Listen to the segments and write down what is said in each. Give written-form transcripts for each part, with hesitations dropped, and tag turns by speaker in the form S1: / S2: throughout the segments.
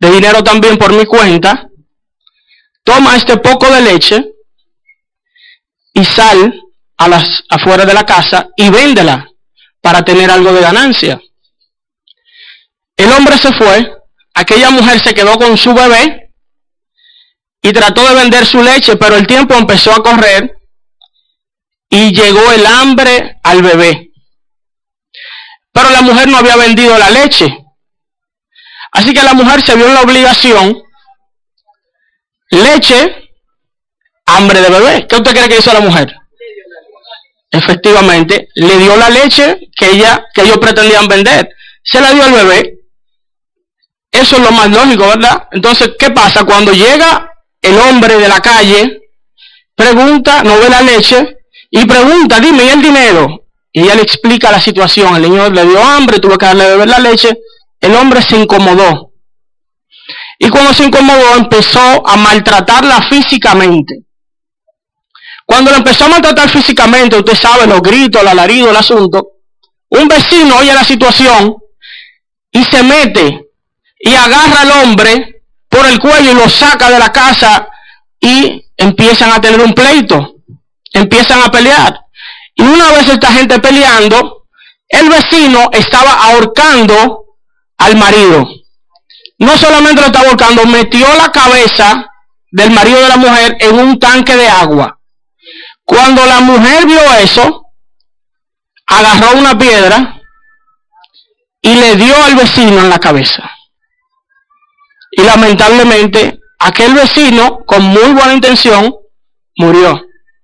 S1: de dinero también por mi cuenta, toma este poco de leche y sal afuera de la casa y véndela para tener algo de ganancia. El hombre se fue, aquella mujer se quedó con su bebé y trató de vender su leche, pero el tiempo empezó a correr y llegó el hambre al bebé. Pero la mujer no había vendido la leche. Así que la mujer se vio en la obligación, leche, hambre de bebé. ¿Qué usted cree que hizo la mujer? Efectivamente, le dio la leche que ellos pretendían vender. Se la dio al bebé. Eso es lo más lógico, ¿verdad? Entonces, ¿qué pasa? Cuando llega el hombre de la calle, pregunta, no ve la leche, y pregunta, dime, ¿y el dinero? Y ella le explica la situación. El niño le dio hambre, tuvo que darle a beber la leche. El hombre se incomodó. Y cuando se incomodó, empezó a maltratarla físicamente. Cuando la empezó a maltratar físicamente, usted sabe, los gritos, el alarido, el asunto, un vecino oye la situación y se mete y agarra al hombre por el cuello y lo saca de la casa y empiezan a tener un pleito, empiezan a pelear. Y una vez esta gente peleando, el vecino estaba ahorcando al marido. No solamente lo estaba ahorcando, metió la cabeza del marido de la mujer en un tanque de agua. Cuando la mujer vio eso, agarró una piedra y le dio al vecino en la cabeza. Y lamentablemente, aquel vecino, con muy buena intención, murió.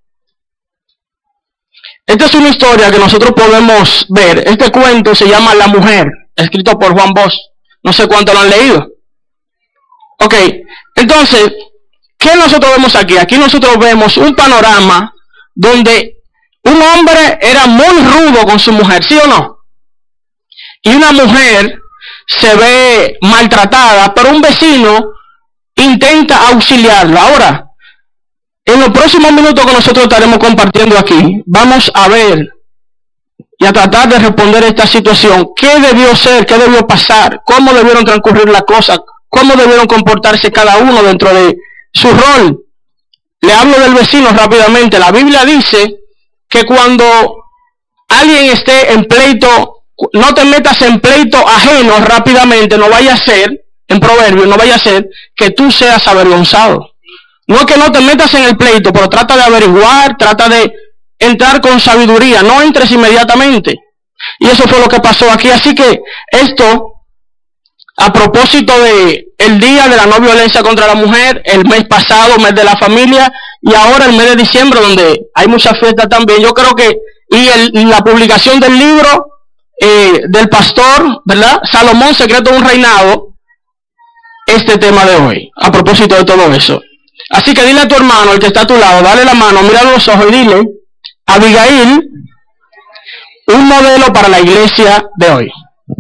S1: Esta es una historia que nosotros podemos ver. Este cuento se llama La Mujer, escrito por Juan Bosch. No sé cuánto lo han leído. Ok, entonces, ¿qué nosotros vemos aquí? Aquí nosotros vemos un panorama donde un hombre era muy rudo con su mujer, ¿sí o no? Y una mujer se ve maltratada, pero un vecino intenta auxiliarla. Ahora, en los próximos minutos que nosotros estaremos compartiendo aquí, vamos a ver y a tratar de responder esta situación. ¿Qué debió ser? ¿Qué debió pasar? ¿Cómo debieron transcurrir las cosas? ¿Cómo debieron comportarse cada uno dentro de su rol? Le hablo del vecino rápidamente. La Biblia dice que cuando alguien esté en pleito, no te metas en pleito ajeno rápidamente, no vaya a ser, en Proverbios, no vaya a ser que tú seas avergonzado. No es que no te metas en el pleito, pero trata de averiguar, trata de entrar con sabiduría, no entres inmediatamente. Y eso fue lo que pasó aquí. Así que esto, a propósito de el día de la no violencia contra la mujer, el mes pasado, mes de la familia, y ahora el mes de diciembre, donde hay muchas fiestas también, yo creo que, y la publicación del libro del pastor, ¿verdad? Salomón, Secreto de un Reinado, este tema de hoy, a propósito de todo eso. Así que dile a tu hermano, el que está a tu lado, dale la mano, mira los ojos y dile: Abigail, un modelo para la iglesia de hoy.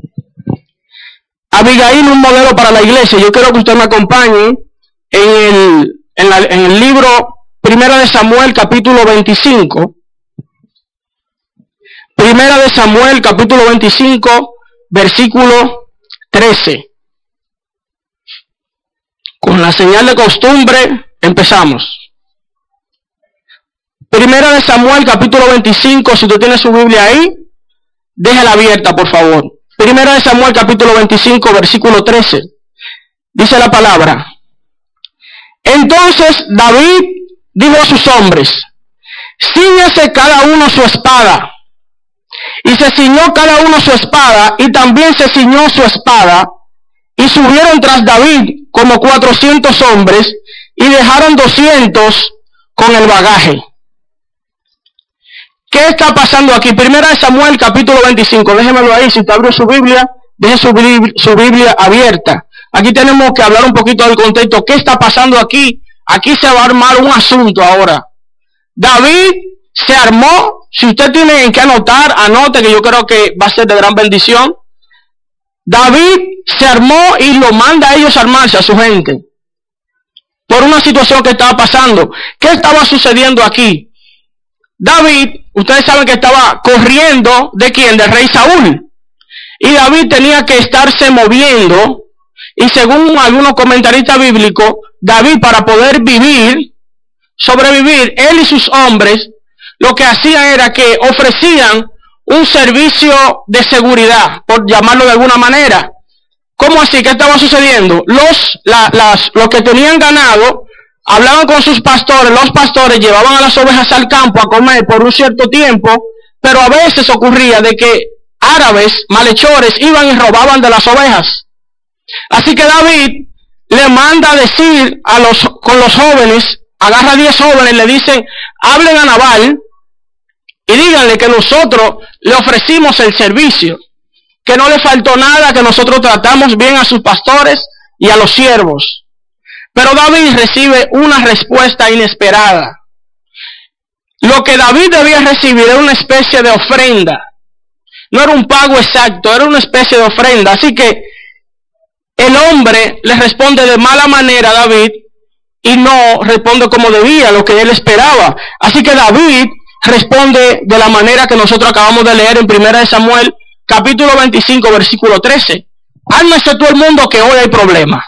S1: Abigail, un modelo para la iglesia. Yo quiero que usted me acompañe en el libro Primera de Samuel, capítulo 25. Primera de Samuel, capítulo 25, versículo 13. Con la señal de costumbre, empezamos. Primera de Samuel, capítulo 25, si usted tiene su Biblia ahí, déjala abierta, por favor. Primera de Samuel, capítulo 25, versículo 13. Dice la palabra: Entonces David dijo a sus hombres: Cíñase cada uno su espada. Y se ciñó cada uno su espada, y también se ciñó su espada, y subieron tras David como 400 hombres, y dejaron 200 con el bagaje. ¿Qué está pasando aquí? Primera de Samuel, capítulo 25. Déjemelo ahí, si te abrió su Biblia, deje su Biblia abierta. Aquí tenemos que hablar un poquito del contexto. ¿Qué está pasando aquí? Aquí se va a armar un asunto ahora. David se armó. Si usted tiene que anotar, anote, que yo creo que va a ser de gran bendición. David se armó y lo manda a ellos a armarse, a su gente, por una situación que estaba pasando. ¿Qué estaba sucediendo aquí? David, ustedes saben que estaba corriendo, ¿de quién? Del rey Saúl. Y David tenía que estarse moviendo Y según algunos comentaristas bíblicos, David, para poder sobrevivir, él y sus hombres, lo que hacían era que ofrecían un servicio de seguridad, por llamarlo de alguna manera. ¿Cómo así? ¿Qué estaba sucediendo? Los que tenían ganado hablaban con sus pastores, los pastores llevaban a las ovejas al campo a comer por un cierto tiempo, pero a veces ocurría de que árabes, malhechores, iban y robaban de las ovejas. Así que David le manda a decir con los jóvenes, agarra 10 jóvenes, le dicen, hablen a Nabal y díganle que nosotros le ofrecimos el servicio, que no le faltó nada, que nosotros tratamos bien a sus pastores y a los siervos. Pero David recibe una respuesta inesperada. Lo que David debía recibir era una especie de ofrenda. No era un pago exacto, era una especie de ofrenda. Así que el hombre le responde de mala manera a David y no responde como debía, lo que él esperaba. Así que David responde de la manera que nosotros acabamos de leer en 1 Samuel, capítulo 25, versículo 13. Ármese todo el mundo que hoy hay problema.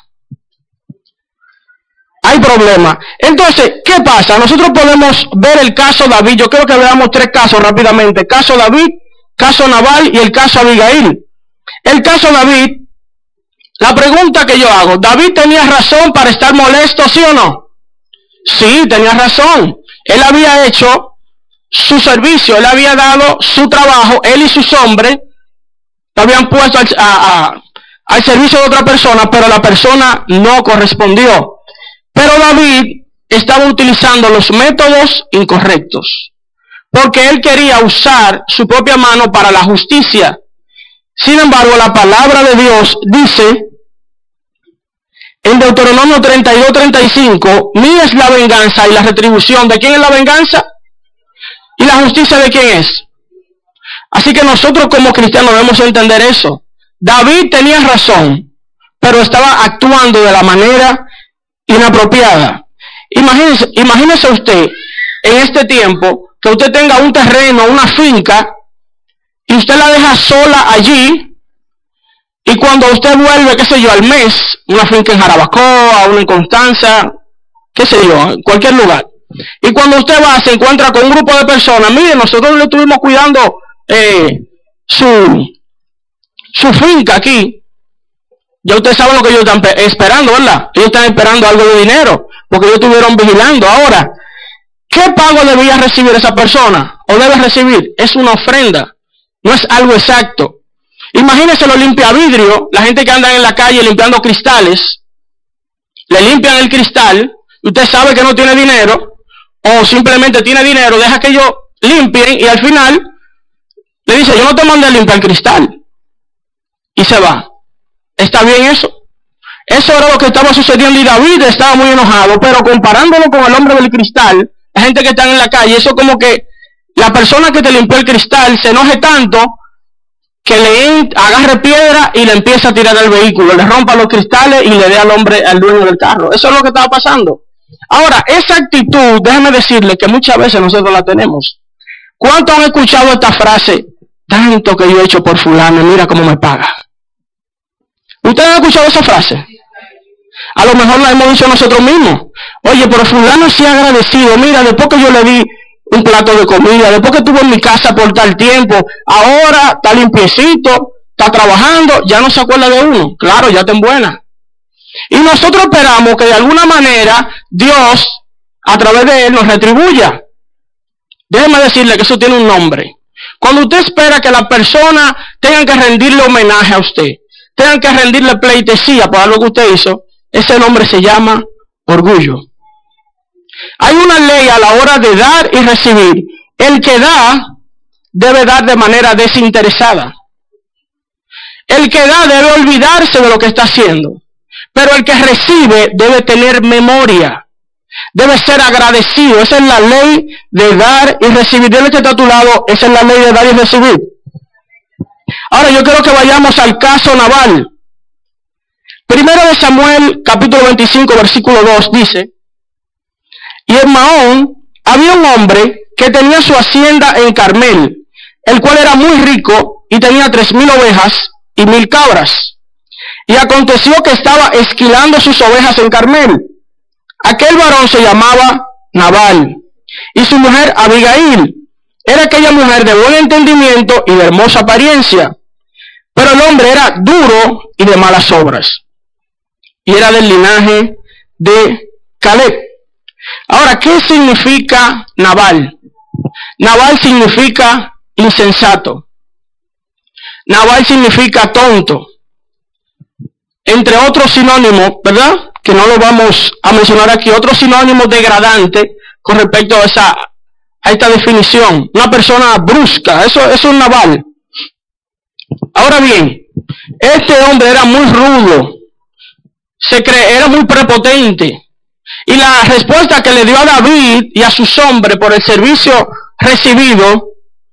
S1: Hay problema. Entonces, ¿qué pasa? Nosotros podemos ver el caso David. Yo creo que veamos 3 casos rápidamente. Caso David, caso Nabal y el caso Abigail. El caso David, la pregunta que yo hago, ¿David tenía razón para estar molesto, sí o no? Sí, tenía razón. Él había hecho su servicio, él había dado su trabajo, él y sus hombres lo habían puesto al servicio de otra persona, pero la persona no correspondió. Pero David estaba utilizando los métodos incorrectos, porque él quería usar su propia mano para la justicia. Sin embargo, la palabra de Dios dice en Deuteronomio 32:35, mía es la venganza y la retribución. ¿De quién es la venganza? ¿Y la justicia de quién es? Así que nosotros como cristianos debemos entender eso. David tenía razón, pero estaba actuando de la manera inapropiada. Imagínese usted en este tiempo que usted tenga un terreno, una finca, y usted la deja sola allí, y cuando usted vuelve, qué sé yo, al mes, una finca en Jarabacoa, una en Constanza, qué sé yo, en cualquier lugar, y cuando usted va, se encuentra con un grupo de personas, mire, nosotros le estuvimos cuidando su finca aquí. Ya usted sabe lo que ellos están esperando, ¿verdad? Ellos están esperando algo de dinero, porque ellos estuvieron vigilando. Ahora, ¿qué pago debía recibir esa persona? ¿O debe recibir? Es una ofrenda, no es algo exacto. Imagínese los limpiavidrios, la gente que anda en la calle limpiando cristales, le limpian el cristal, usted sabe que no tiene dinero, o simplemente tiene dinero, deja que ellos limpien, y al final le dice, yo no te mandé a limpiar el cristal, y se va. ¿Está bien eso? Eso era lo que estaba sucediendo y David estaba muy enojado, pero comparándolo con el hombre del cristal, la gente que está en la calle, eso como que la persona que te limpió el cristal se enoje tanto que le agarre piedra y le empieza a tirar al vehículo, le rompa los cristales y le dé al dueño del carro. Eso es lo que estaba pasando. Ahora, esa actitud, déjeme decirle que muchas veces nosotros la tenemos. ¿Cuántos han escuchado esta frase? Tanto que yo he hecho por fulano, mira cómo me paga. ¿Ustedes han escuchado esa frase? A lo mejor la hemos dicho nosotros mismos. Oye, pero fulano sí agradecido. Mira, después que yo le di un plato de comida, después que estuvo en mi casa por tal tiempo, ahora está limpiecito, está trabajando, ya no se acuerda de uno. Claro, ya está en buena. Y nosotros esperamos que de alguna manera Dios, a través de él, nos retribuya. Déjeme decirle que eso tiene un nombre. Cuando usted espera que la persona tenga que rendirle homenaje a usted, tengan que rendirle pleitesía por algo que usted hizo, ese nombre se llama orgullo. Hay una ley a la hora de dar y recibir. El que da, debe dar de manera desinteresada. El que da debe olvidarse de lo que está haciendo. Pero el que recibe debe tener memoria. Debe ser agradecido. Esa es la ley de dar y recibir. Debe que está a tu lado, esa es la ley de dar y recibir. Ahora yo quiero que vayamos al caso Nabal. 1 Samuel, capítulo 25, versículo 2, dice, y en Maón había un hombre que tenía su hacienda en Carmel, el cual era muy rico y tenía 3,000 ovejas y 1,000 cabras. Y aconteció que estaba esquilando sus ovejas en Carmel. Aquel varón se llamaba Nabal, y su mujer Abigail. Era aquella mujer de buen entendimiento y de hermosa apariencia, pero el hombre era duro y de malas obras, y era del linaje de Caleb. Ahora, ¿qué significa Nabal? Nabal significa insensato. Nabal significa tonto. Entre otros sinónimos, ¿verdad? Que no lo vamos a mencionar aquí, otros sinónimos degradantes con respecto a esta definición. Una persona brusca, eso es un Nabal. Ahora bien, este hombre era muy rudo, era muy prepotente. Y la respuesta que le dio a David y a sus hombres por el servicio recibido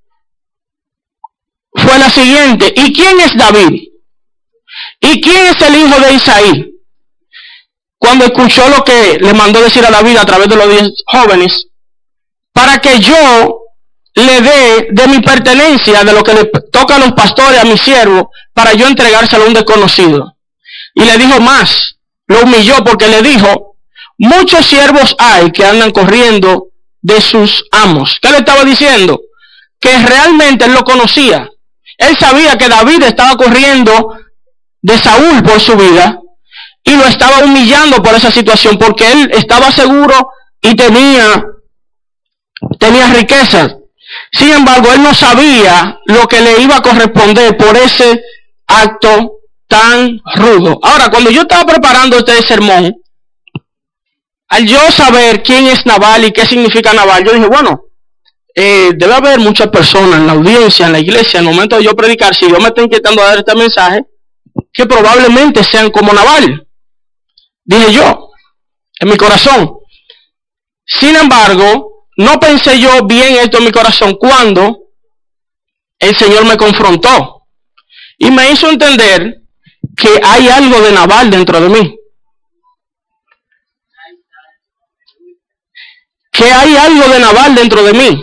S1: fue la siguiente: ¿y quién es David? ¿Y quién es el hijo de Isaí? Cuando escuchó lo que le mandó decir a David a través de los 10 jóvenes, para que yo le dé de mi pertenencia, de lo que le toca a los pastores, a mi siervo, para yo entregárselo a un desconocido. Y le dijo más, lo humilló porque le dijo: muchos siervos hay que andan corriendo de sus amos. ¿Qué le estaba diciendo? Que realmente él lo conocía. Él sabía que David estaba corriendo de Saúl por su vida y lo estaba humillando por esa situación, porque él estaba seguro y tenía riquezas. Sin embargo, él no sabía lo que le iba a corresponder por ese acto tan rudo. Ahora, cuando yo estaba preparando este sermón, al yo saber quién es Nabal y qué significa Nabal, yo dije, bueno, debe haber muchas personas en la audiencia, en la iglesia, en el momento de yo predicar, si Dios me está inquietando a dar este mensaje, que probablemente sean como Nabal. Dije yo, en mi corazón. Sin embargo, no pensé yo bien esto en mi corazón cuando el Señor me confrontó y me hizo entender que hay algo de Nabal dentro de mí. Que hay algo de Nabal dentro de mí.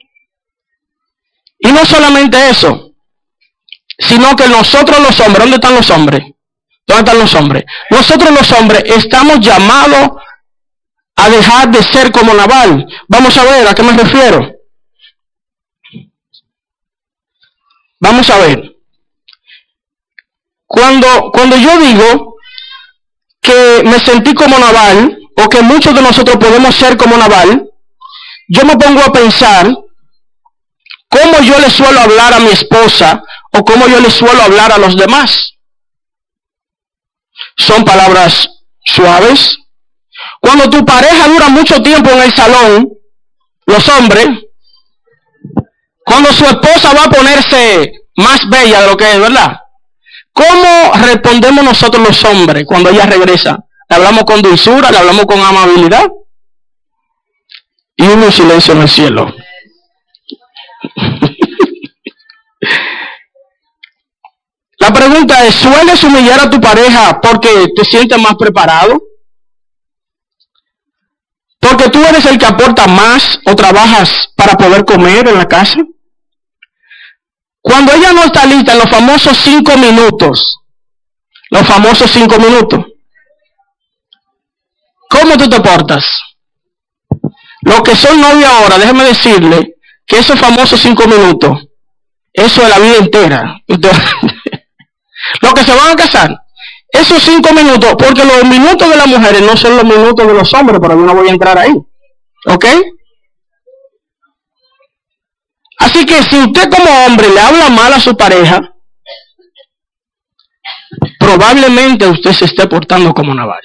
S1: Y no solamente eso, sino que nosotros los hombres, ¿dónde están los hombres? ¿Dónde están los hombres? Nosotros los hombres estamos llamados a dejar de ser como Nabal. Vamos a ver a qué me refiero. Vamos a ver. Cuando yo digo que me sentí como Nabal, o que muchos de nosotros podemos ser como Nabal, yo me pongo a pensar cómo yo le suelo hablar a mi esposa o cómo yo le suelo hablar a los demás. Son palabras suaves. Cuando tu pareja dura mucho tiempo en el salón, los hombres, cuando su esposa va a ponerse más bella de lo que es, ¿verdad? ¿Cómo respondemos nosotros los hombres cuando ella regresa? ¿Le hablamos con dulzura? ¿Le hablamos con amabilidad? Y un silencio en el cielo. La pregunta es, ¿sueles humillar a tu pareja porque te sientes más preparado? ¿Porque tú eres el que aporta más o trabajas para poder comer en la casa? Cuando ella no está lista en los famosos 5 minutos, ¿cómo tú te portas? Los que son novios ahora, déjeme decirle que esos famosos 5 minutos, eso es la vida entera. Los que se van a casar, esos 5 minutos, porque los minutos de las mujeres no son los minutos de los hombres, pero yo no voy a entrar ahí. ¿Ok? Así que si usted como hombre le habla mal a su pareja, probablemente usted se esté portando como Nabal.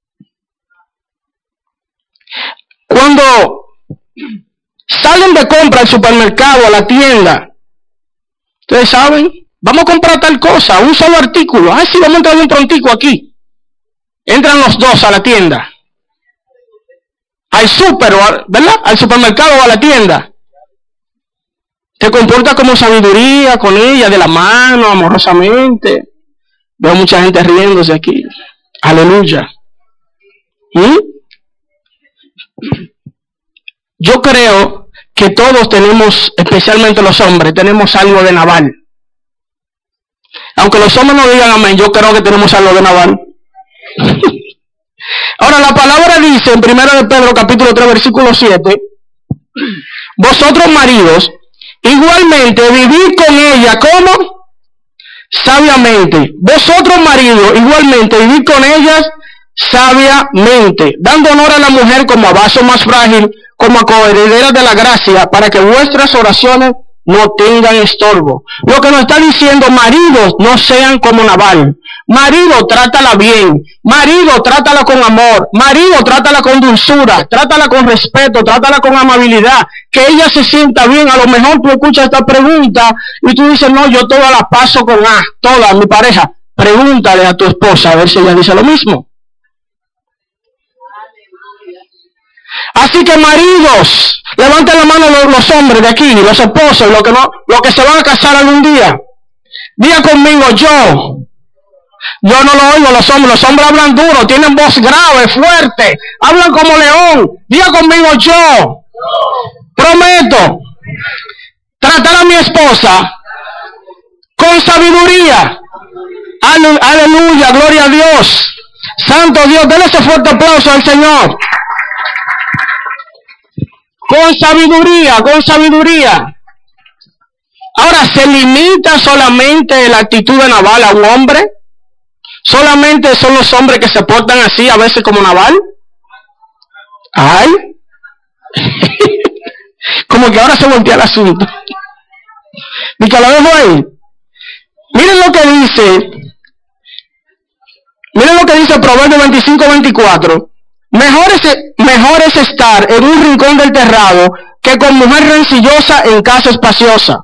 S1: Cuando salen de compra al supermercado, a la tienda, ustedes saben, vamos a comprar tal cosa, un solo artículo. Ah, sí, vamos a entrar un prontico aquí. Entran los dos a la tienda. Al súper, ¿verdad? Al supermercado o a la tienda. Te comportas como sabiduría con ella, de la mano, amorosamente. Veo mucha gente riéndose aquí. Aleluya. Yo creo que todos tenemos, especialmente los hombres, tenemos algo de Nabal. Aunque los hombres no digan amén, yo creo que tenemos algo de Nabal. Ahora la palabra dice en 1 de Pedro capítulo 3 versículo 7, vosotros maridos, igualmente vivid con ella, ¿cómo? Sabiamente. Vosotros maridos, igualmente vivid con ellas sabiamente, dando honor a la mujer como a vaso más frágil, como a coheredera de la gracia, para que vuestras oraciones no tengan estorbo. Lo que nos está diciendo, maridos, no sean como Nabal. Marido, trátala bien. Marido, trátala con amor. Marido, trátala con dulzura. Trátala con respeto. Trátala con amabilidad. Que ella se sienta bien. A lo mejor tú escuchas esta pregunta y tú dices, no, yo toda la paso con A. Toda, mi pareja. Pregúntale a tu esposa a ver si ella dice lo mismo. Así que maridos, levanten la mano los hombres de aquí, los esposos, los que se van a casar algún día. Diga conmigo, yo no lo oigo, los hombres hablan duro, tienen voz grave, fuerte, hablan como león. Diga conmigo, yo prometo tratar a mi esposa con sabiduría. Aleluya, gloria a Dios. Santo Dios, denle ese fuerte aplauso al Señor. Con sabiduría, con sabiduría. Ahora, ¿se limita solamente la actitud de Nabal a un hombre? ¿Solamente son los hombres que se portan así a veces como Nabal? ¡Ay! Como que ahora se voltea el asunto. Y que lo dejo ahí. Miren lo que dice Proverbios 25-24. Mejor es estar en un rincón del terrado que con mujer rencillosa en casa espaciosa.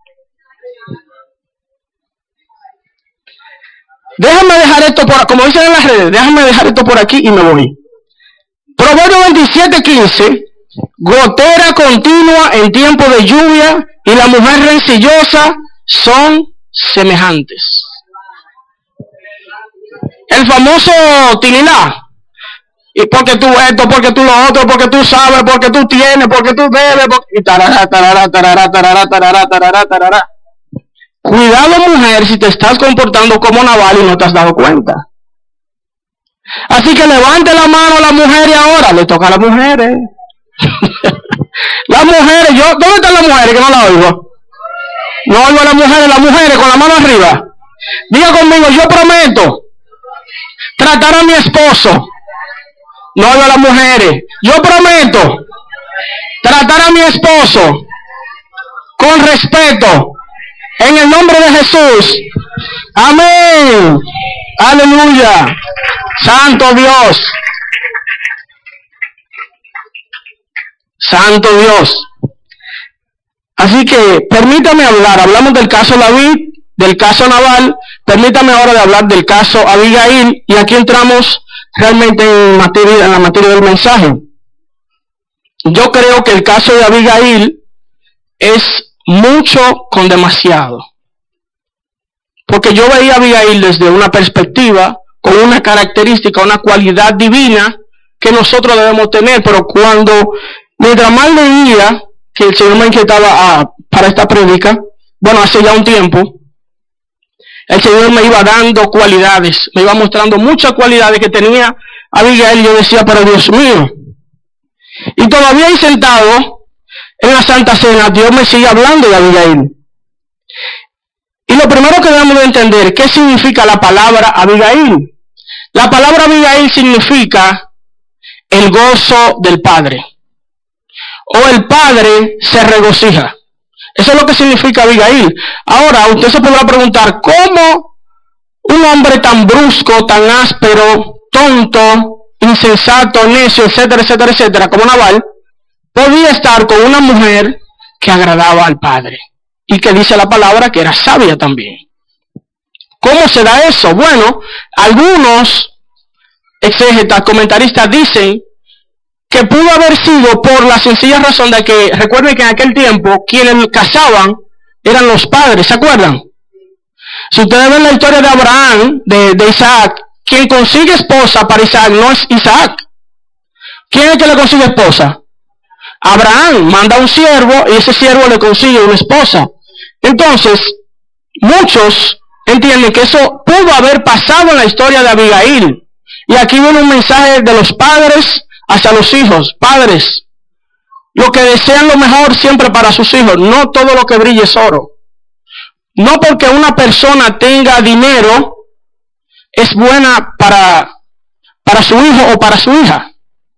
S1: Déjame dejar esto como dicen en las redes, déjame dejar esto por aquí y me voy. Proverbios 27:15, gotera continua en tiempo de lluvia y la mujer rencillosa son semejantes. El famoso tililá. Y porque tú esto, porque tú lo otro, porque tú sabes, porque tú tienes, porque tú debes, y tarará, tarará, tarará, tarará, tarará, tarará, tarará. Cuidado, mujer, si te estás comportando como Nabal y no te has dado cuenta. Así que levante la mano a la mujer y ahora le toca a las mujeres. Las mujeres, ¿dónde están las mujeres que no la oigo? No oigo a las mujeres con la mano arriba. Diga conmigo, yo prometo tratar a mi esposo. No oigo a las mujeres. Yo prometo tratar a mi esposo con respeto. En el nombre de Jesús. Amén. Aleluya. Santo Dios. Santo Dios. Así que permítame hablar. Hablamos del caso David, del caso Nabal. Permítame ahora de hablar del caso Abigail. Y aquí entramos realmente en la materia del mensaje. Yo creo que el caso de Abigail es mucho con demasiado. Porque yo veía a Abigail desde una perspectiva, con una característica, una cualidad divina que nosotros debemos tener, pero mientras más leía, que el Señor me inquietaba para esta prédica, bueno, hace ya un tiempo, el Señor me iba dando cualidades, me iba mostrando muchas cualidades que tenía Abigail, y yo decía, pero Dios mío, y todavía ahí sentado en la Santa Cena, Dios me sigue hablando de Abigail. Y lo primero que debemos de entender, ¿qué significa la palabra Abigail? La palabra Abigail significa el gozo del Padre. O el Padre se regocija. Eso es lo que significa Abigail. Ahora, usted se podrá preguntar, ¿cómo un hombre tan brusco, tan áspero, tonto, insensato, necio, etcétera, etcétera, etcétera, como Nabal, podía estar con una mujer que agradaba al Padre? Y que dice la palabra que era sabia también. ¿Cómo se da eso? Bueno, algunos exégetas, comentaristas dicen que pudo haber sido por la sencilla razón de que, recuerden que en aquel tiempo, quienes casaban eran los padres, ¿se acuerdan? Si ustedes ven la historia de Abraham, de Isaac, quien consigue esposa para Isaac no es Isaac. ¿Quién es el que le consigue esposa? Abraham manda un siervo y ese siervo le consigue una esposa. Entonces, muchos entienden que eso pudo haber pasado en la historia de Abigail. Y aquí viene un mensaje de los padres hacia los hijos. Padres, lo que desean lo mejor siempre para sus hijos. No todo lo que brille es oro. No porque una persona tenga dinero es buena para su hijo o para su hija.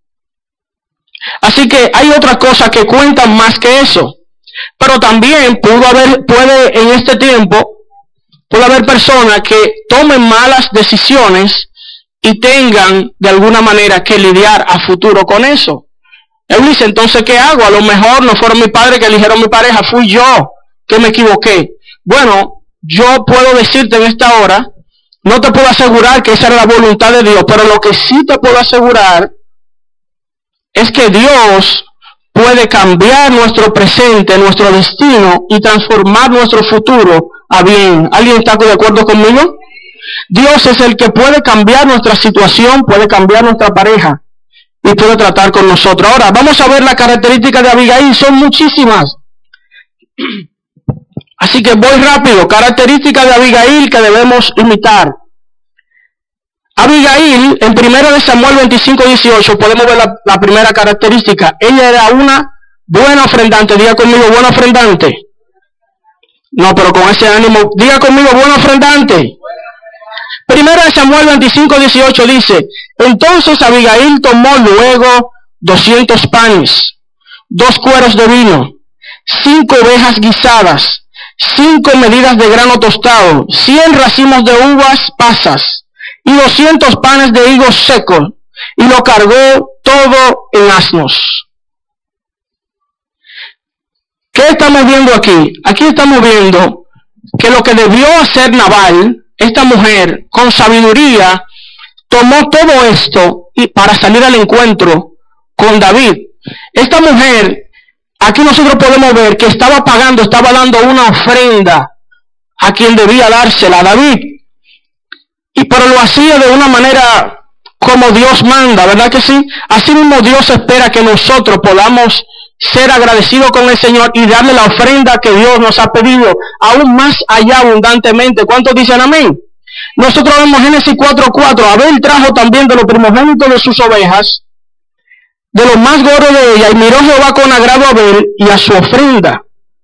S1: Así que hay otras cosas que cuentan más que eso. Pero también puede en este tiempo, puede haber personas que tomen malas decisiones y tengan de alguna manera que lidiar a futuro con eso. Él dice, entonces, ¿qué hago? A lo mejor no fueron mis padres que eligieron mi pareja, fui yo que me equivoqué. Bueno, yo puedo decirte en esta hora, no te puedo asegurar que esa era la voluntad de Dios, pero lo que sí te puedo asegurar es que Dios puede cambiar nuestro presente, nuestro destino y transformar nuestro futuro a bien. ¿Alguien está de acuerdo conmigo? Dios es el que puede cambiar nuestra situación, puede cambiar nuestra pareja y puede tratar con nosotros. Ahora, vamos a ver las características de Abigail, son muchísimas. Así que voy rápido. Características de Abigail que debemos imitar. Abigail, en 1 Samuel 25:18, podemos ver la primera característica. Ella era una buena ofrendante. Diga conmigo, buena ofrendante. No, pero con ese ánimo, diga conmigo, buena ofrendante. 1 Samuel 25:18 dice, entonces Abigail tomó luego 200 panes, 2 cueros de vino, 5 ovejas guisadas, 5 medidas de grano tostado, 100 racimos de uvas pasas y 200 panes de higos secos, y lo cargó todo en asnos. ¿Qué estamos viendo aquí? Aquí estamos viendo que lo que debió hacer Nabal, esta mujer, con sabiduría, tomó todo esto y para salir al encuentro con David. Esta mujer, aquí nosotros podemos ver que estaba dando una ofrenda a quien debía dársela, a David. Pero lo hacía de una manera como Dios manda, ¿verdad que sí? Así mismo Dios espera que nosotros podamos ser agradecidos con el Señor y darle la ofrenda que Dios nos ha pedido, aún más allá abundantemente. ¿Cuántos dicen amén? Nosotros vemos Génesis 4:4, Abel trajo también de los primogénitos de sus ovejas, de los más gordos de ella, y miró Jehová con agrado a Abel y a su ofrenda.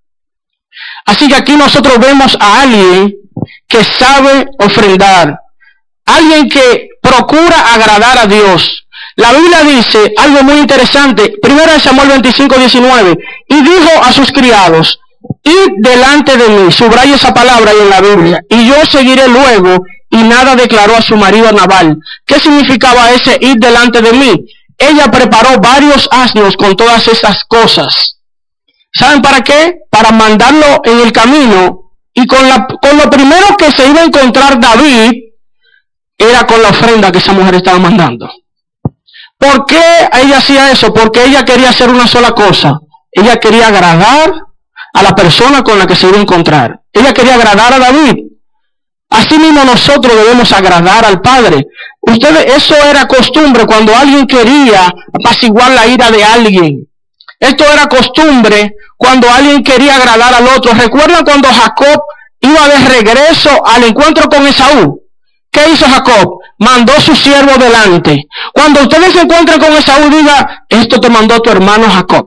S1: Así que aquí nosotros vemos a alguien que sabe ofrendar, alguien que procura agradar a Dios. La Biblia dice algo muy interesante, 1 Samuel 25:19, y dijo a sus criados, id delante de mí, subraya esa palabra ahí en la Biblia, y yo seguiré luego, y nada declaró a su marido Nabal. ¿Qué significaba ese id delante de mí? Ella preparó varios asnos con todas esas cosas. ¿Saben para qué? Para mandarlo en el camino, y con lo primero que se iba a encontrar David, era con la ofrenda que esa mujer estaba mandando. ¿Por qué ella hacía eso? Porque ella quería hacer una sola cosa. Ella quería agradar a la persona con la que se iba a encontrar. Ella quería agradar a David. Así mismo nosotros debemos agradar al Padre. Eso era costumbre cuando alguien quería apaciguar la ira de alguien. Esto era costumbre cuando alguien quería agradar al otro. ¿Recuerdan cuando Jacob iba de regreso al encuentro con Esaú? ¿Qué hizo Jacob? Mandó su siervo delante. Cuando ustedes se encuentren con Esaú, diga, esto te mandó tu hermano Jacob.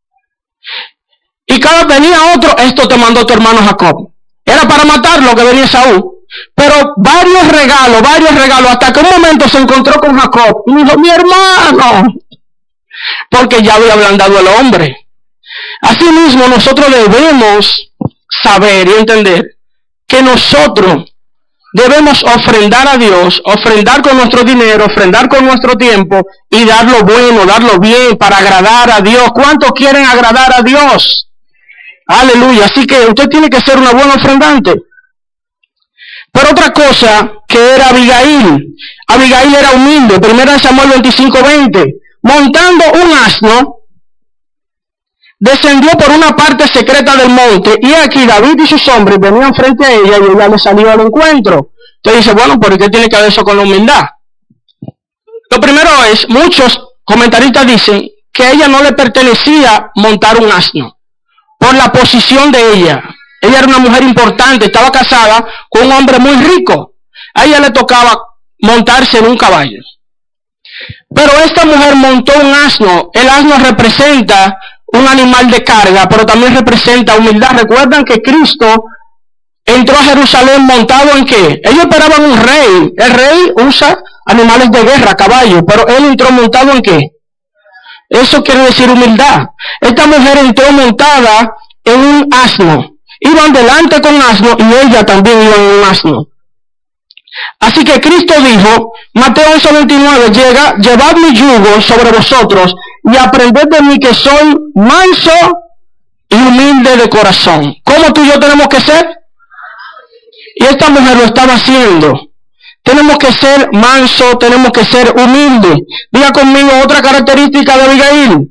S1: Y cada venía otro, esto te mandó tu hermano Jacob. Era para matar lo que venía Esaú. Pero varios regalos, hasta que un momento se encontró con Jacob y dijo, mi hermano, porque ya había ablandado el hombre. Asimismo, nosotros debemos saber y entender que nosotros debemos ofrendar a Dios, ofrendar con nuestro dinero, ofrendar con nuestro tiempo y dar lo bueno, dar lo bien para agradar a Dios. ¿Cuántos quieren agradar a Dios? Aleluya. Así que usted tiene que ser una buena ofrendante. Pero otra cosa que era Abigail. Abigail era humilde. 1 Samuel 25:20. Montando un asno, descendió por una parte secreta del monte, y aquí David y sus hombres venían frente a ella, y ella le salió al encuentro. Entonces dice, bueno, ¿por qué tiene que ver eso con la humildad? Lo primero es, muchos comentaristas dicen que a ella no le pertenecía montar un asno, por la posición de ella. Ella era una mujer importante, estaba casada con un hombre muy rico. A ella le tocaba montarse en un caballo. Pero esta mujer montó un asno. El asno representa un animal de carga, pero también representa humildad. Recuerdan que Cristo entró a Jerusalén montado ¿en qué? Ellos esperaban un rey. El rey usa animales de guerra, caballos, pero él entró montado ¿en qué? Eso quiere decir humildad. Esta mujer entró montada en un asno. Iban delante con asno y ella también iba en un asno. Así que Cristo dijo, Mateo 11:29, llevad mi yugo sobre vosotros y aprended de mí que soy manso y humilde de corazón. ¿Cómo tú y yo tenemos que ser? Y esta mujer lo estaba haciendo. Tenemos que ser manso, tenemos que ser humilde. Diga conmigo otra característica de Abigail.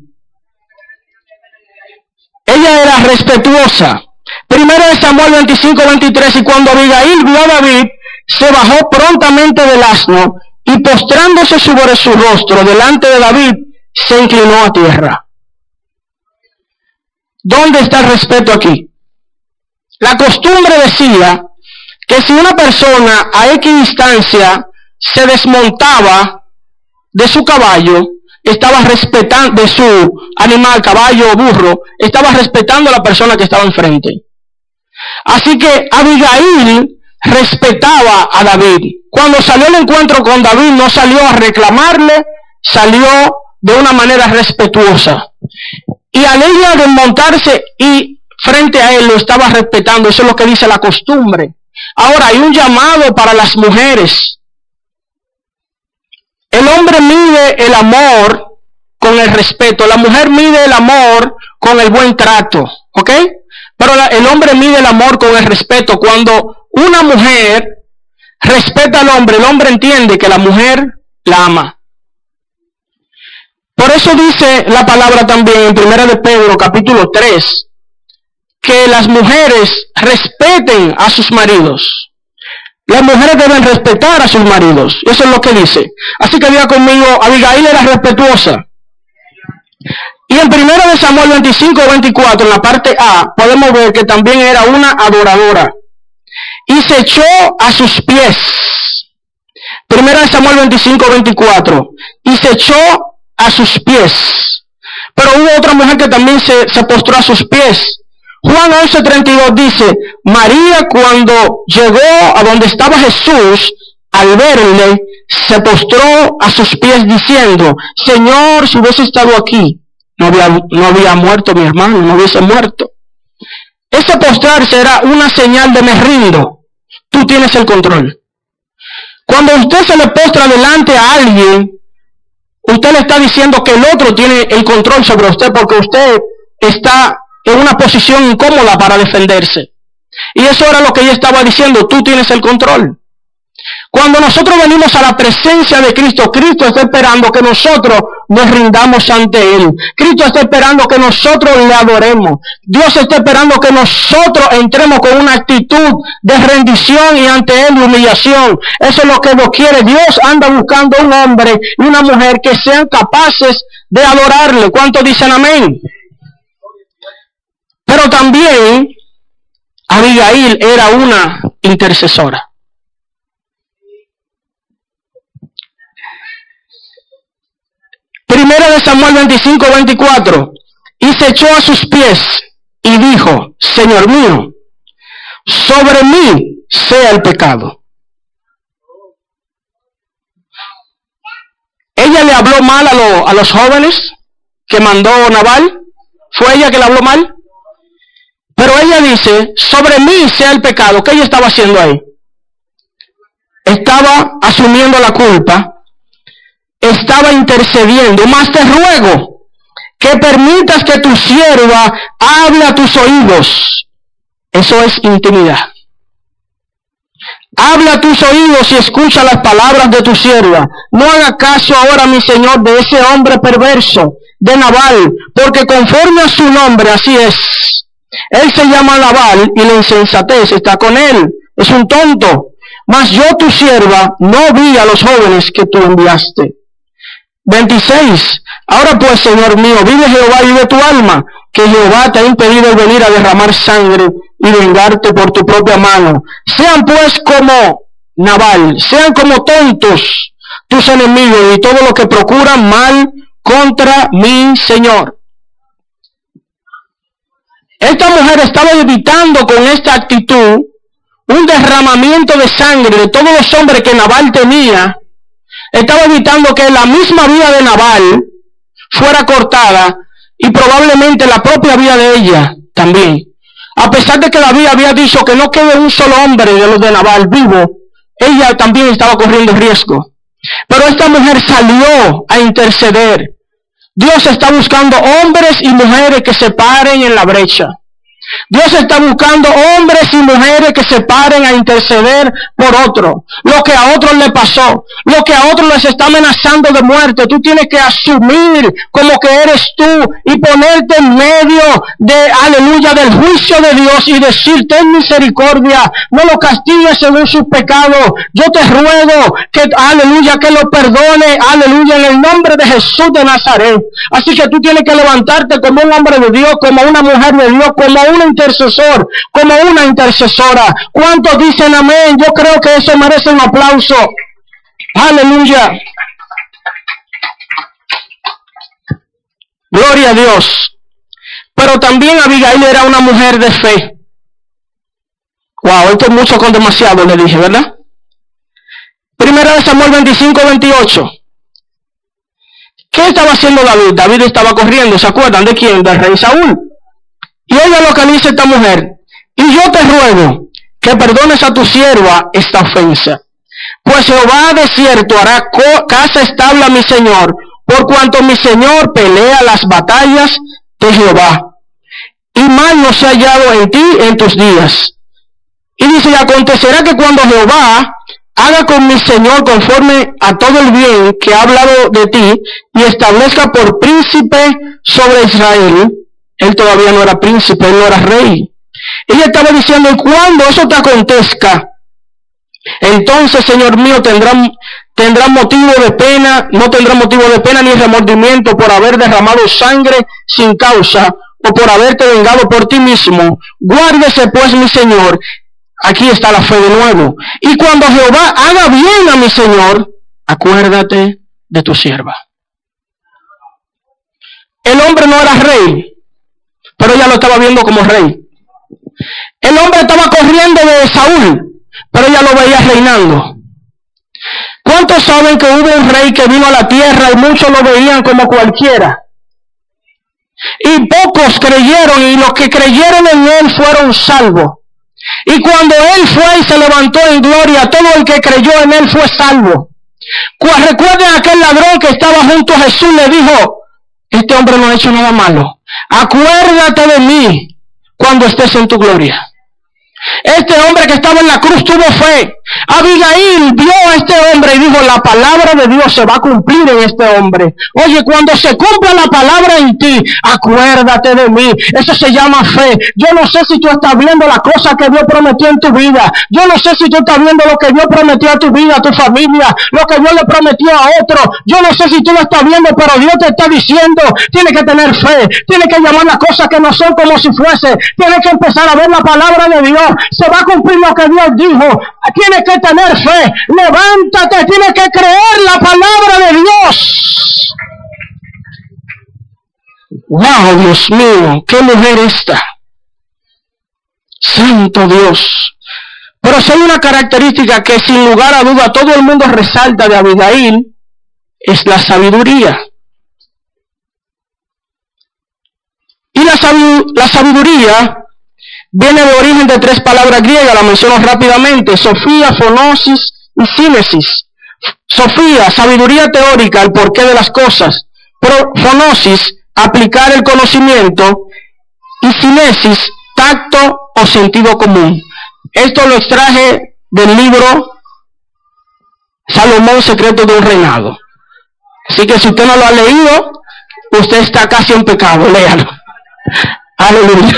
S1: Ella era respetuosa. Primero de Samuel 25:23, y cuando Abigail vio a David, se bajó prontamente del asno y postrándose sobre su rostro delante de David, se inclinó a tierra. ¿Dónde está el respeto aquí? La costumbre decía que si una persona a X distancia se desmontaba de su caballo, estaba respetando, de su animal, caballo o burro, estaba respetando a la persona que estaba enfrente. Así que Abigail respetaba a David. Cuando salió al encuentro con David, no salió a reclamarle, salió de una manera respetuosa. Y al ella desmontarse y frente a él lo estaba respetando. Eso es lo que dice la costumbre. Ahora hay un llamado para las mujeres. El hombre mide el amor con el respeto. La mujer mide el amor con el buen trato. ¿Ok? Pero el hombre mide el amor con el respeto. Cuando una mujer respeta al hombre, el hombre entiende que la mujer la ama. Por eso dice la palabra también en 1 de Pedro capítulo 3, que las mujeres respeten a sus maridos. Las mujeres deben respetar a sus maridos. Eso es lo que dice. Así que diga conmigo, Abigail era respetuosa. Y en 1 de Samuel 25:24, en la parte A, podemos ver que también era una adoradora. Y se echó a sus pies. 1 de Samuel 25:24. Y se echó a sus pies. Pero hubo otra mujer que también se postró a sus pies. Juan 11:32 dice, María cuando llegó a donde estaba Jesús, al verle, se postró a sus pies diciendo, Señor, si hubiese estado aquí, no había muerto mi hermano, no hubiese muerto. Ese postrarse era una señal de me rindo. Tú tienes el control. Cuando usted se le postra delante a alguien, usted le está diciendo que el otro tiene el control sobre usted porque usted está en una posición incómoda para defenderse. Y eso era lo que ella estaba diciendo, tú tienes el control. Cuando nosotros venimos a la presencia de Cristo, Cristo está esperando que nosotros nos rindamos ante Él. Cristo está esperando que nosotros le adoremos. Dios está esperando que nosotros entremos con una actitud de rendición y ante Él de humillación. Eso es lo que Dios quiere. Dios anda buscando un hombre y una mujer que sean capaces de adorarle. ¿Cuántos dicen amén? Pero también Abigail era una intercesora. Primera de Samuel 25:24. Y se echó a sus pies y dijo, Señor mío, sobre mí sea el pecado. Ella le habló mal a los jóvenes que mandó Nabal. ¿Fue ella que le habló mal? Pero ella dice, sobre mí sea el pecado. ¿Qué ella estaba haciendo ahí? Estaba asumiendo la culpa. Estaba intercediendo. Mas te ruego que permitas que tu sierva hable a tus oídos. Eso es intimidad. Habla a tus oídos y escucha las palabras de tu sierva. No haga caso ahora, mi señor, de ese hombre perverso, de Nabal, porque conforme a su nombre, así es. Él se llama Nabal y la insensatez está con él. Es un tonto. Mas yo, tu sierva, no vi a los jóvenes que tú enviaste. 26. Ahora pues, Señor mío, vive Jehová y vive tu alma, que Jehová te ha impedido venir a derramar sangre y vengarte por tu propia mano. Sean pues como Nabal, sean como tontos tus enemigos y todos los que procuran mal contra mi Señor. Esta mujer estaba evitando con esta actitud un derramamiento de sangre de todos los hombres que Nabal tenía. Estaba evitando que la misma vida de Nabal fuera cortada y probablemente la propia vida de ella también. A pesar de que David había dicho que no quede un solo hombre de los de Nabal vivo, ella también estaba corriendo riesgo. Pero esta mujer salió a interceder. Dios está buscando hombres y mujeres que se paren en la brecha. Dios está buscando hombres y mujeres que se paren a interceder por otro. Lo que a otros le pasó, lo que a otros les está amenazando de muerte, tú tienes que asumir como que eres tú y ponerte en medio de, aleluya, del juicio de Dios y decir, ten misericordia, no lo castigues según sus pecados. Yo te ruego que, aleluya, que lo perdone, aleluya, en el nombre de Jesús de Nazaret. Así que tú tienes que levantarte como un hombre de Dios, como una mujer de Dios, como un intercesor, como una intercesora. ¿Cuántos dicen amén? Yo creo que eso merece un aplauso. Aleluya. Gloria a Dios. Pero también Abigail era una mujer de fe. Wow, esto es mucho con demasiado, le dije, ¿verdad? Primera de Samuel 25-28. ¿Qué estaba haciendo David? David estaba corriendo, ¿se acuerdan de quién? Del rey Saúl. Y ella localiza a esta mujer. Y yo te ruego que perdones a tu sierva esta ofensa. Pues Jehová de cierto hará casa estable a mi señor, por cuanto mi señor pelea las batallas de Jehová. Y mal no se ha hallado en ti en tus días. Y dice, y acontecerá que cuando Jehová haga con mi señor conforme a todo el bien que ha hablado de ti, y establezca por príncipe sobre Israel. Él todavía no era príncipe, él no era rey. Ella estaba diciendo, y cuando eso te acontezca, entonces, Señor mío, tendrá motivo de pena, no tendrá motivo de pena ni remordimiento por haber derramado sangre sin causa, o por haberte vengado por ti mismo. Guárdese pues mi Señor. Aquí está la fe de nuevo. Y cuando Jehová haga bien a mi Señor, acuérdate de tu sierva. El hombre no era rey, pero ella lo estaba viendo como rey. El hombre estaba corriendo de Saúl, pero ella lo veía reinando. ¿Cuántos saben que hubo un rey que vino a la tierra y muchos lo veían como cualquiera? Y pocos creyeron, y los que creyeron en él fueron salvos. Y cuando él fue y se levantó en gloria, todo el que creyó en él fue salvo. Recuerden aquel ladrón que estaba junto a Jesús, le dijo, este hombre no ha hecho nada malo. Acuérdate de mí cuando estés en tu gloria. Este hombre que estaba en la cruz tuvo fe. Abigail vio a este hombre y dijo, la palabra de Dios se va a cumplir en este hombre. Oye, cuando se cumpla la palabra en ti, acuérdate de mí. Eso se llama fe. Yo no sé si tú estás viendo la cosa que Dios prometió en tu vida. Yo no sé si tú estás viendo lo que Dios prometió a tu vida, a tu familia, lo que Dios le prometió a otro. Yo no sé si tú lo estás viendo, pero Dios te está diciendo, tienes que tener fe, tienes que llamar las cosas que no son como si fuese, tienes que empezar a ver la palabra de Dios. Se va a cumplir lo que Dios dijo. Tienes que tener fe. Levántate, tienes que creer la palabra de Dios. Wow, Dios mío, qué mujer esta. Santo Dios. Pero si hay una característica que sin lugar a duda todo el mundo resalta de Abigail, es la sabiduría. Y la sabiduría viene de origen de tres palabras griegas, la menciono rápidamente: Sofía, Fonosis y Sínesis. Sofía, sabiduría teórica, el porqué de las cosas. Fonosis, aplicar el conocimiento. Y Sínesis, tacto o sentido común. Esto lo extraje del libro Salomón, secreto de un reinado. Así que si usted no lo ha leído, usted está casi en pecado, léalo. Aleluya.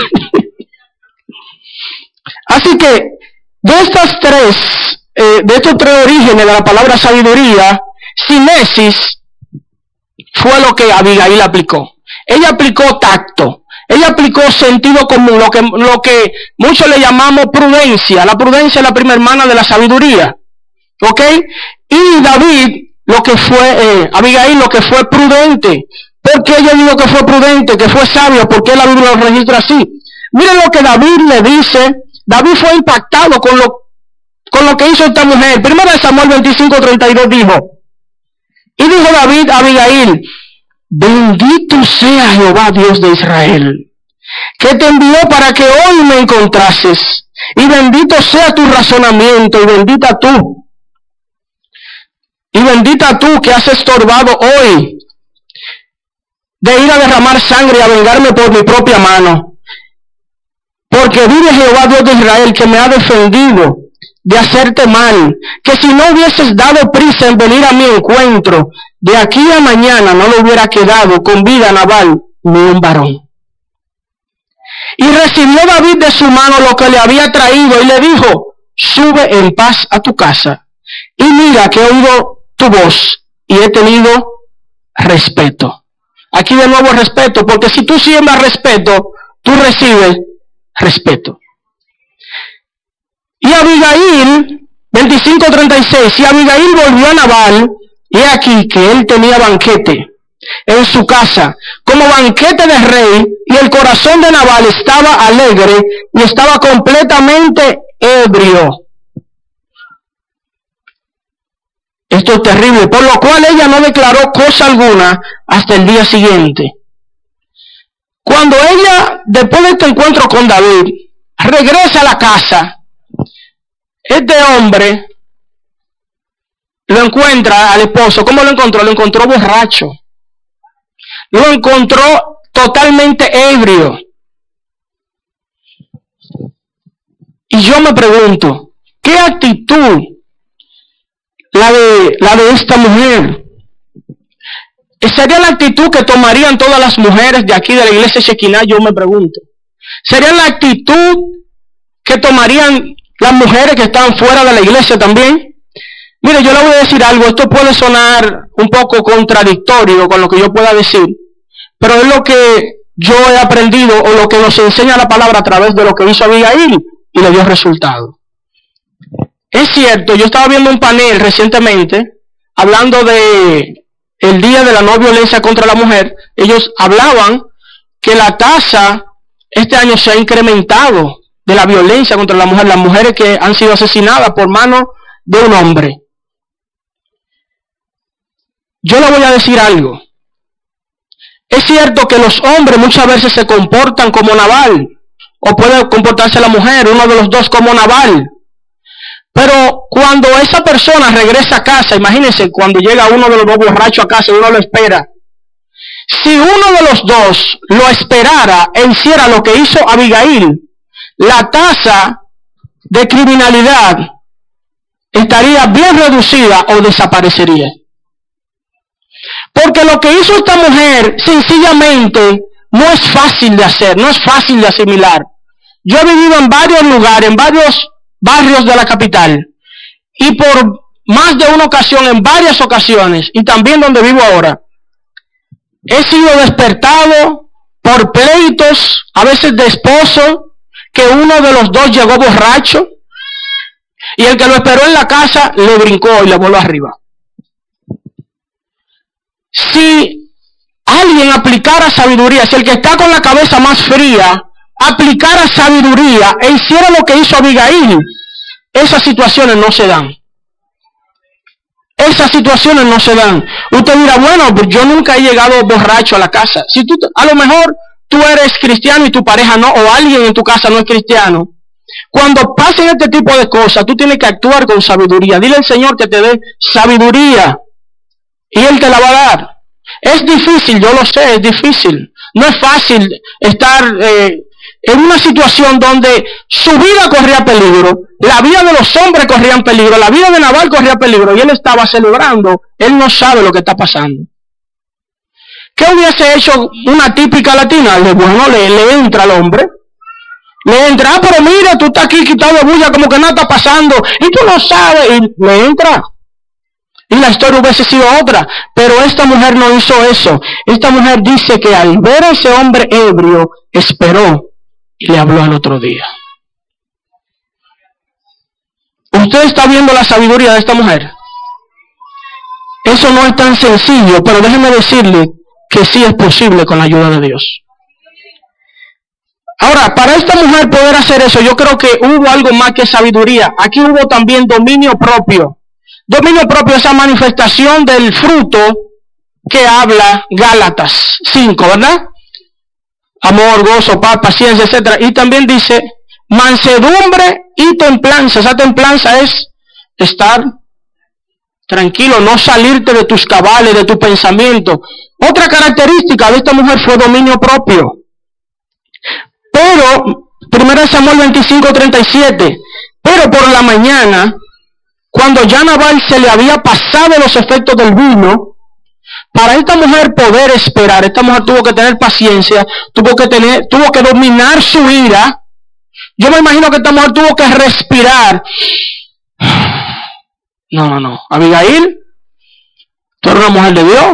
S1: Así que de estos tres orígenes de la palabra sabiduría, Sínesis fue lo que Abigail aplicó. Ella aplicó tacto. ella aplicó sentido común, lo que muchos le llamamos prudencia. La prudencia es la prima hermana de la sabiduría. ¿Ok? Y Abigail lo que fue prudente. ¿Por qué yo digo que fue prudente, que fue sabio? ¿Por qué la Biblia lo registra así? Miren lo que David le dice. David fue impactado con lo que hizo esta mujer. Primero de Samuel 25:32 dijo, y dijo David a Abigail, bendito sea Jehová Dios de Israel, que te envió para que hoy me encontrases, y bendito sea tu razonamiento, y bendita tú que has estorbado hoy de ir a derramar sangre y a vengarme por mi propia mano. Porque vive Jehová Dios de Israel, que me ha defendido de hacerte mal, que si no hubieses dado prisa en venir a mi encuentro, de aquí a mañana no le hubiera quedado con vida Nabal ni un varón. Y recibió David de su mano lo que le había traído y le dijo, sube en paz a tu casa, y mira que he oído tu voz y he tenido respeto. Aquí de nuevo respeto, porque si tú siembras respeto, tú recibes respeto. Y Abigail, 25:36, y Abigail volvió a Nabal, y aquí que él tenía banquete en su casa, como banquete de rey, y el corazón de Nabal estaba alegre, y estaba completamente ebrio. Esto es terrible, por lo cual ella no declaró cosa alguna hasta el día siguiente. Cuando ella, después de este encuentro con David, regresa a la casa, este hombre lo encuentra al esposo. ¿Cómo lo encontró? Lo encontró borracho. Lo encontró totalmente ebrio. Y yo me pregunto, ¿qué actitud la de esta mujer? ¿Sería la actitud que tomarían todas las mujeres de aquí de la iglesia Shekinah? Yo me pregunto. ¿Sería la actitud que tomarían las mujeres que están fuera de la iglesia también? Mire, yo le voy a decir algo, esto puede sonar un poco contradictorio con lo que yo pueda decir, pero es lo que yo he aprendido o lo que nos enseña la palabra a través de lo que hizo Abigail y le dio resultado. Es cierto, yo estaba viendo un panel recientemente hablando de el Día de la No Violencia contra la Mujer. Ellos hablaban que la tasa este año se ha incrementado de la violencia contra la mujer, las mujeres que han sido asesinadas por mano de un hombre. Yo le voy a decir algo. Es cierto que los hombres muchas veces se comportan como Nabal, o puede comportarse la mujer, uno de los dos como Nabal. Pero cuando esa persona regresa a casa, imagínense cuando llega uno de los dos borrachos a casa y uno lo espera. Si uno de los dos lo esperara e hiciera lo que hizo Abigail, la tasa de criminalidad estaría bien reducida o desaparecería. Porque lo que hizo esta mujer sencillamente no es fácil de hacer, no es fácil de asimilar. Yo he vivido en varios lugares, en varios barrios de la capital, y por más de una ocasión, en varias ocasiones, y también donde vivo ahora, he sido despertado por pleitos, a veces de esposo, que uno de los dos llegó borracho, y el que lo esperó en la casa le brincó y le voló arriba. Si alguien aplicara sabiduría, si el que está con la cabeza más fría aplicara sabiduría e hiciera lo que hizo Abigail, esas situaciones no se dan. Esas situaciones no se dan. Usted dirá, bueno, pues yo nunca he llegado borracho a la casa. Si tú, a lo mejor tú eres cristiano y tu pareja no, o alguien en tu casa no es cristiano. Cuando pasen este tipo de cosas, tú tienes que actuar con sabiduría. Dile al Señor que te dé sabiduría y Él te la va a dar. Es difícil, yo lo sé, es difícil. No es fácil estar en una situación donde su vida corría peligro, la vida de los hombres corría peligro, la vida de Nabal corría peligro, y él estaba celebrando. Él no sabe lo que está pasando. ¿Qué hubiese hecho una típica latina? Bueno, le entra al hombre. Le entra, pero mira, tú estás aquí quitado de bulla como que nada está pasando, y tú no sabes, y le entra. y la historia hubiese sido otra. Pero esta mujer no hizo eso. Esta mujer dice que al ver a ese hombre ebrio, esperó y le habló al otro día. ¿Usted está viendo la sabiduría de esta mujer? Eso no es tan sencillo, pero déjeme decirle que sí es posible con la ayuda de Dios. Ahora, para esta mujer poder hacer eso, yo creo que hubo algo más que sabiduría. Aquí hubo también dominio propio. Dominio propio, esa manifestación del fruto que habla Gálatas 5, ¿verdad? Amor, gozo, paz, paciencia, etc. Y también dice mansedumbre y templanza. Esa templanza es estar tranquilo, no salirte de tus cabales, de tu pensamiento. Otra característica de esta mujer fue dominio propio. Pero, 1 Samuel 25:37, pero por la mañana, cuando ya Nabal se le había pasado los efectos del vino, para esta mujer poder esperar, esta mujer tuvo que tener paciencia, tuvo que dominar su ira. Yo me imagino que esta mujer tuvo que respirar. No. Abigail, tú eres una mujer de Dios.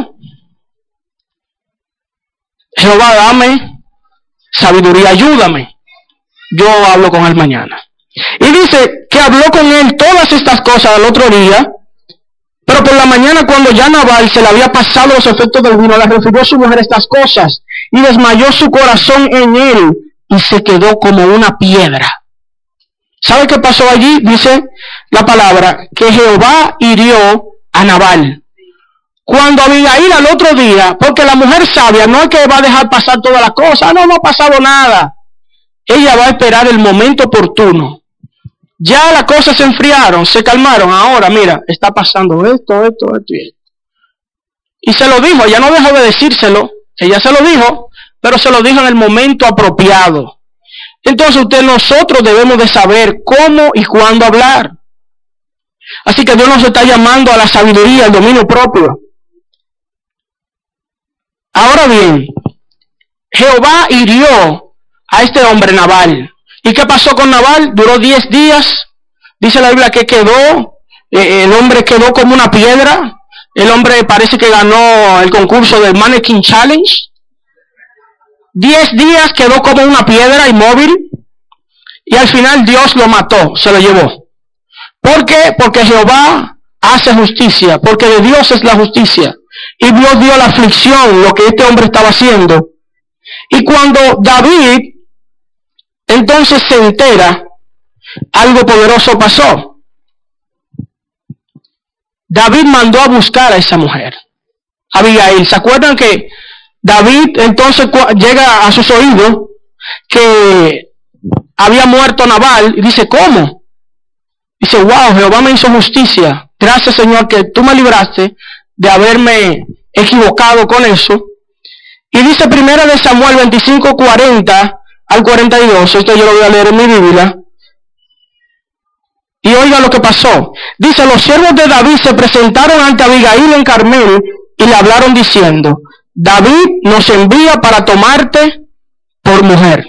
S1: Jehová, dame sabiduría, ayúdame. Yo hablo con él mañana. Y dice que habló con él todas estas cosas al otro día, pero por la mañana, cuando ya Nabal se le había pasado los efectos del vino, le refirió a su mujer estas cosas, y desmayó su corazón en él, y se quedó como una piedra. ¿Sabe qué pasó allí? Dice la palabra, que Jehová hirió a Nabal. Cuando Abigail al otro día, porque la mujer sabia no es que va a dejar pasar todas las cosas, no ha pasado nada. Ella va a esperar el momento oportuno. Ya las cosas se enfriaron, se calmaron. Ahora, mira, está pasando esto y esto. Y se lo dijo, ella no dejó de decírselo. Ella se lo dijo, pero se lo dijo en el momento apropiado. Entonces nosotros debemos de saber cómo y cuándo hablar. Así que Dios nos está llamando a la sabiduría, al dominio propio. Ahora bien, Jehová hirió a este hombre Nabal. ¿Y qué pasó con Nabal? Duró 10 días. Dice la Biblia que el hombre quedó como una piedra. El hombre parece que ganó el concurso del Mannequin Challenge. 10 días quedó como una piedra inmóvil. Y al final Dios lo mató, se lo llevó. ¿Por qué? Porque Jehová hace justicia, porque de Dios es la justicia. Y Dios dio la aflicción, lo que este hombre estaba haciendo. Y cuando David entonces se entera, algo poderoso pasó. David mandó a buscar a esa mujer, Abigail. ¿Se acuerdan que David entonces llega a sus oídos que había muerto Nabal? Y dice, ¿cómo? Dice, wow, Jehová me hizo justicia. Gracias, Señor, que tú me libraste de haberme equivocado con eso. Y dice 1 Samuel 25:40 al 42, esto yo lo voy a leer en mi Biblia. Y oiga lo que pasó. Dice, los siervos de David se presentaron ante Abigail en Carmel y le hablaron diciendo, David nos envía para tomarte por mujer.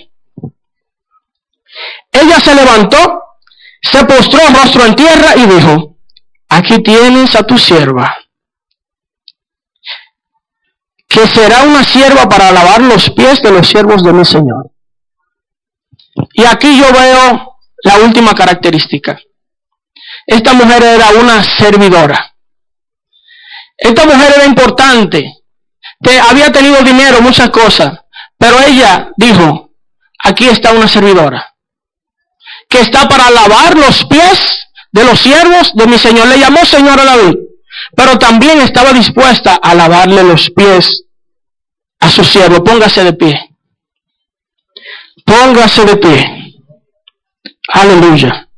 S1: Ella se levantó, se postró rostro en tierra y dijo, aquí tienes a tu sierva, que será una sierva para lavar los pies de los siervos de mi Señor. Y aquí yo veo la última característica. Esta mujer era una servidora. Esta mujer era importante. Había tenido dinero, muchas cosas. Pero ella dijo, aquí está una servidora, que está para lavar los pies de los siervos de mi Señor. Le llamó Señor a David, pero también estaba dispuesta a lavarle los pies a su siervo. Póngase de pie. Póngase de pie. Aleluya.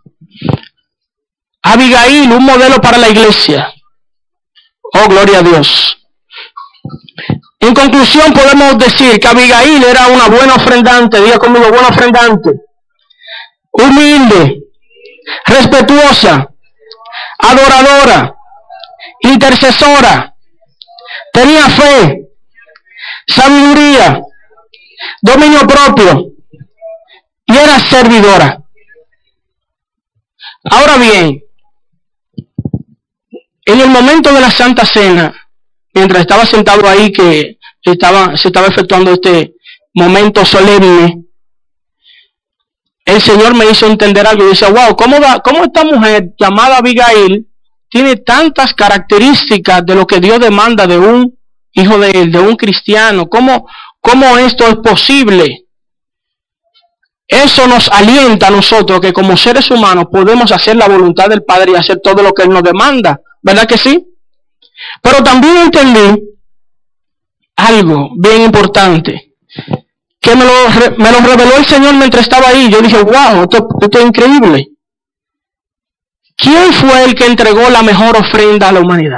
S1: Abigail, un modelo para la iglesia. Oh, gloria a Dios. En conclusión, podemos decir que Abigail era una buena ofrendante. Diga conmigo, buena ofrendante. Humilde, respetuosa, adoradora, intercesora, tenía fe, sabiduría, dominio propio y era servidora. Ahora bien, En el momento de la Santa Cena, mientras estaba sentado ahí, que se estaba efectuando este momento solemne, el Señor me hizo entender algo y dice, wow, ¿cómo esta mujer llamada Abigail tiene tantas características de lo que Dios demanda de un hijo de él, de un cristiano? ¿Cómo esto es posible? Eso nos alienta a nosotros que como seres humanos podemos hacer la voluntad del Padre y hacer todo lo que Él nos demanda, ¿verdad que sí? Pero también entendí algo bien importante, que me lo reveló el Señor mientras estaba ahí. Yo dije, wow, esto es increíble. ¿Quién fue el que entregó la mejor ofrenda a la humanidad?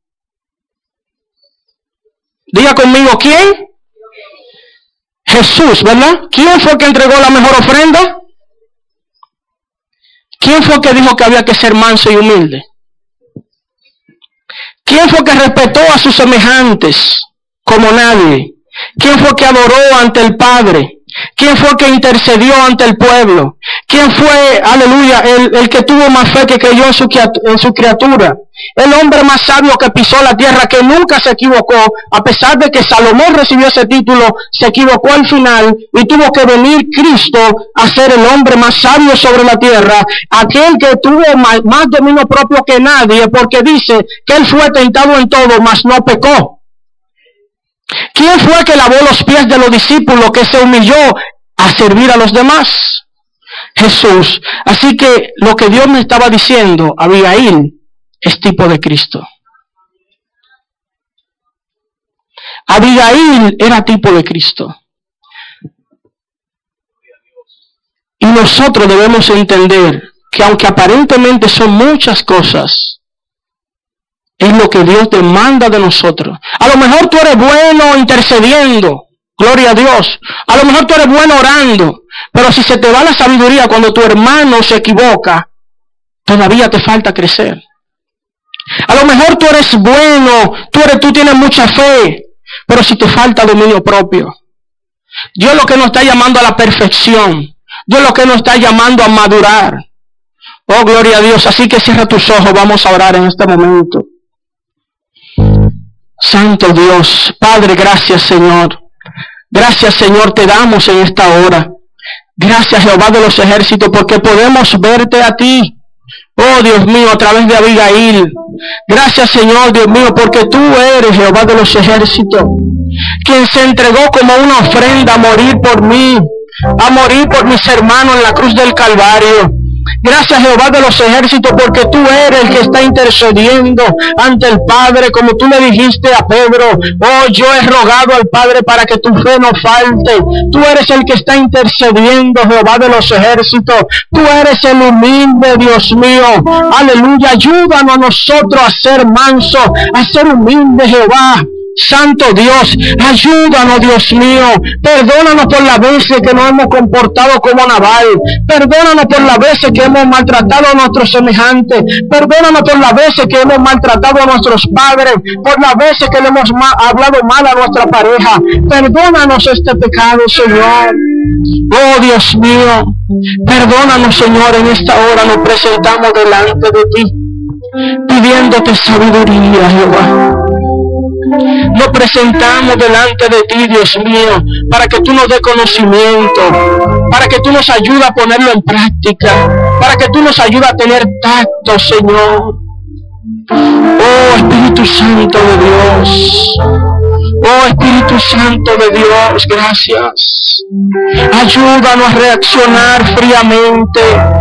S1: Diga conmigo, ¿quién? Jesús, ¿verdad? ¿Quién fue el que entregó la mejor ofrenda? ¿Quién fue el que dijo que había que ser manso y humilde? ¿Quién fue el que respetó a sus semejantes como nadie? ¿Quién fue el que adoró ante el Padre? ¿Quién fue el que intercedió ante el pueblo? ¿Quién fue, aleluya, el que tuvo más fe, que creyó en su criatura? El hombre más sabio que pisó la tierra, que nunca se equivocó, a pesar de que Salomón recibió ese título, se equivocó al final y tuvo que venir Cristo a ser el hombre más sabio sobre la tierra, aquel que tuvo más dominio propio que nadie, porque dice que él fue tentado en todo, mas no pecó. ¿Quién fue que lavó los pies de los discípulos, que se humilló a servir a los demás? Jesús. Así que lo que Dios me estaba diciendo, Abigail es tipo de Cristo. Abigail era tipo de Cristo. Y nosotros debemos entender que aunque aparentemente son muchas cosas, es lo que Dios demanda de nosotros. A lo mejor tú eres bueno intercediendo, gloria a Dios. A lo mejor tú eres bueno orando, pero si se te va la sabiduría cuando tu hermano se equivoca, todavía te falta crecer. A lo mejor tú eres bueno, tú tienes mucha fe, pero si te falta dominio propio. Dios lo que nos está llamando a la perfección. Dios lo que nos está llamando a madurar. Oh, gloria a Dios. Así que cierra tus ojos, vamos a orar en este momento. Santo Dios, Padre, gracias Señor. Gracias Señor, te damos en esta hora. Gracias Jehová de los ejércitos, porque podemos verte a ti. Oh Dios mío, a través de Abigail. Gracias Señor, Dios mío, porque tú eres Jehová de los ejércitos, quien se entregó como una ofrenda a morir por mí, a morir por mis hermanos en la cruz del Calvario. Gracias Jehová de los ejércitos, porque tú eres el que está intercediendo ante el Padre, como tú le dijiste a Pedro. Oh, yo he rogado al Padre para que tu fe no falte. Tú eres el que está intercediendo, Jehová de los ejércitos. Tú eres el humilde, Dios mío. Aleluya, ayúdanos a nosotros a ser mansos, a ser humildes, Jehová. Santo Dios, ayúdanos, Dios mío. Perdónanos por las veces que nos hemos comportado como Nabal. Perdónanos por las veces que hemos maltratado a nuestros semejantes. Perdónanos por las veces que hemos maltratado a nuestros padres. Por las veces que le hemos hablado mal a nuestra pareja. Perdónanos este pecado, Señor. Oh Dios mío, perdónanos, Señor. En esta hora nos presentamos delante de ti, pidiéndote sabiduría, Jehová. Nos presentamos delante de ti, Dios mío, para que tú nos des conocimiento, para que tú nos ayudes a ponerlo en práctica, para que tú nos ayudes a tener tacto, Señor. Oh Espíritu Santo de Dios, oh Espíritu Santo de Dios, gracias. Ayúdanos a reaccionar fríamente.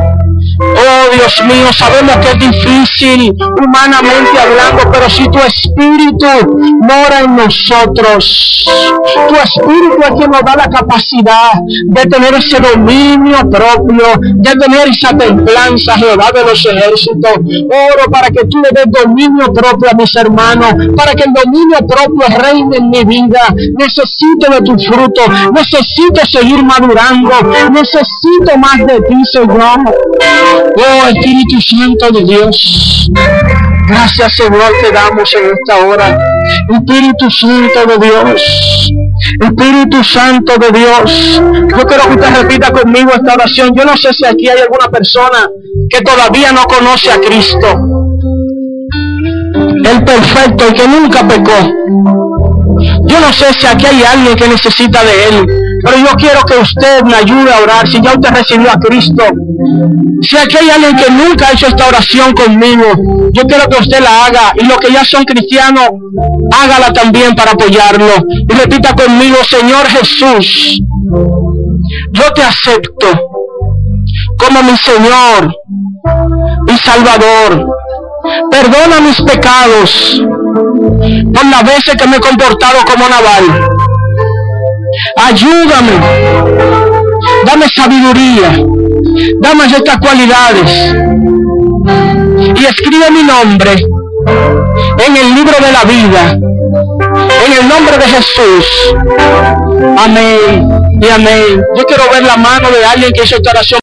S1: Oh Dios mío, sabemos que es difícil humanamente hablando, pero si tu Espíritu mora en nosotros, tu Espíritu es quien nos da la capacidad de tener ese dominio propio, de tener esa templanza, Jehová de los ejércitos. Oro para que tú le des dominio propio a mis hermanos, para que el dominio propio reine en mi vida. Necesito de tu fruto, necesito seguir madurando, necesito más de ti, Señor. Oh Espíritu Santo de Dios, gracias Señor te damos en esta hora. Espíritu Santo de Dios, Espíritu Santo de Dios, yo quiero que usted repita conmigo esta oración. Yo no sé si aquí hay alguna persona que todavía no conoce a Cristo. el perfecto, el que nunca pecó. Yo no sé si aquí hay alguien que necesita de Él, pero yo quiero que usted me ayude a orar. Si ya usted recibió a Cristo, si aquí hay alguien que nunca ha hecho esta oración conmigo, yo quiero que usted la haga. Y los que ya son cristianos, hágala también para apoyarlo. Y repita conmigo: Señor Jesús, yo te acepto como mi Señor y Salvador. Perdona mis pecados por las veces que me he comportado como Nabal. Ayúdame, dame sabiduría, dame estas cualidades y escribe mi nombre en el libro de la vida, en el nombre de Jesús. Amén y amén. Yo quiero ver la mano de alguien que hizo esta oración.